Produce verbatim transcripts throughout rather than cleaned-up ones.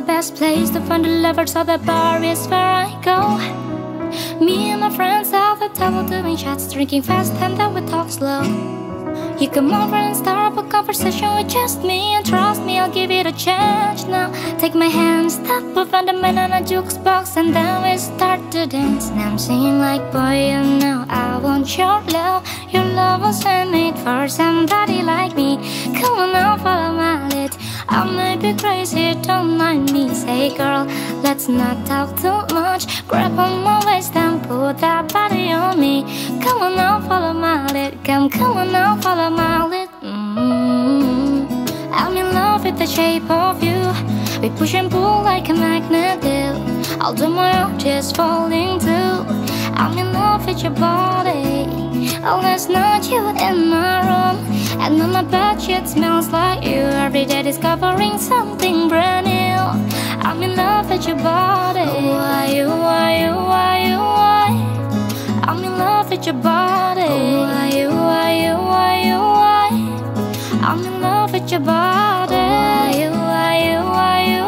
best place to find a lover, so the bar is where I go. Me and my friends at the table doing shots, drinking fast and then we talk slow. You come over and start up a conversation with just me, and trust me, I'll give it a chance. Now take my hand, stop, we find a man on a jukebox, and then we start to dance. Now I'm singing like, boy, you know I want your love. Your love was made for somebody like me. Come on now, follow my lead. I may be crazy, don't mind me. Say girl, let's not talk too much. Grab on my waist and put that body on me. Come on now, follow my lead. Come, come on now, follow my lead. mm-hmm. I'm in love with the shape of you. We push and pull like a magnet do. Although my heart is falling too. I'm in love with your body. Oh, there's not you in my room, and on my bed it smells like you. Every day discovering something brand new. I'm in love with your body. Why you, why you, why you, why? I'm in love with your body. Why you, why you, why you, why? I'm in love with your body. Why you, why you, why you,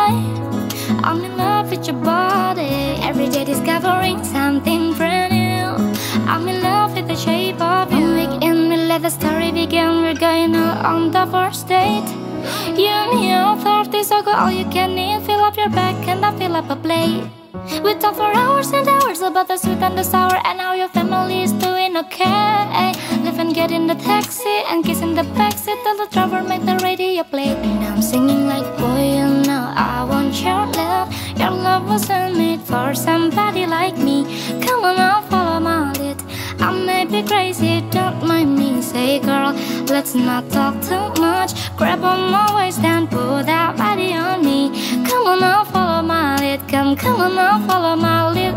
why? I'm in love with your body. Every day discovering something brand new. I'm in love with the shape of you. One week in, we let the story begin. We're going out on the first date. You and me all thirty, so go all you can eat. Fill up your bag and I fill up a plate. We talk for hours and hours about the sweet and the sour, and how your family is doing okay. Live and get in the taxi and kiss in the backseat till the driver make the radio play. And I'm singing like, boy, you know I want your love. Your love wasn't made for somebody like me. Come on now, follow my lead. I may be crazy, don't mind me. Say girl, let's not talk too much. Grab on my waist and put that body on me. Come on now, follow my lead. Come, come on now, follow my lead.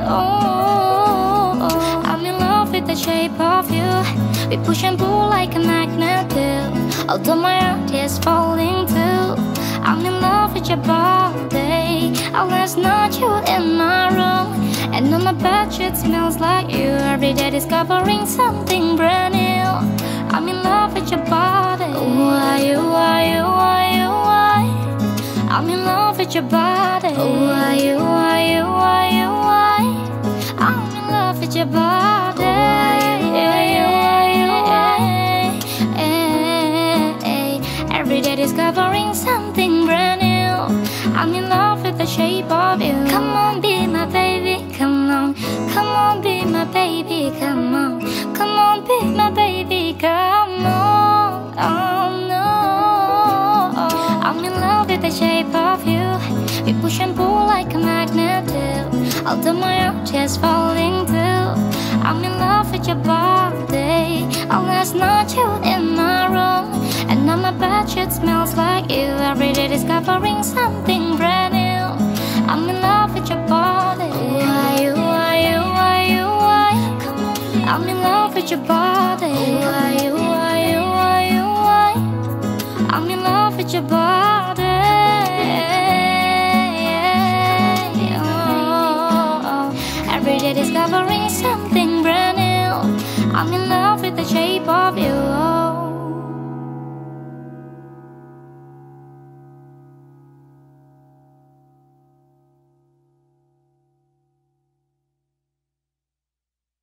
Oh, oh, I'm in love with the shape of you. We push and pull like a magnet do. Although my heart is falling too. I'm in love with your body. Oh, there's not you in my room, and on my bed it smells like you. Every day discovering something brand new. I'm in love with your body. Why you, why you, why you, why? I'm in love with your body. Why you, why you, why you, why? I'm in love with your body. Why you, why you, why? Every day discovering something brand new. I'm in love with the shape of you. Come on, be my baby, come on. Come on, be my baby, come on. Come on, be my baby, come on. Oh no, I'm in love with the shape of you. We push and pull like a magnet do. Although my heart is falling too. I'm in love with your body. Oh, there's not you in my room, and on my bed it smells like you. Every day discovering something brand new. I'm in love with your body. Why you, why you, why you, why? I'm in love with your body. Why you, why you, why you, why? I'm in love with your body. Oh, oh. Every day discovering something brand new. I'm in love with the shape of you.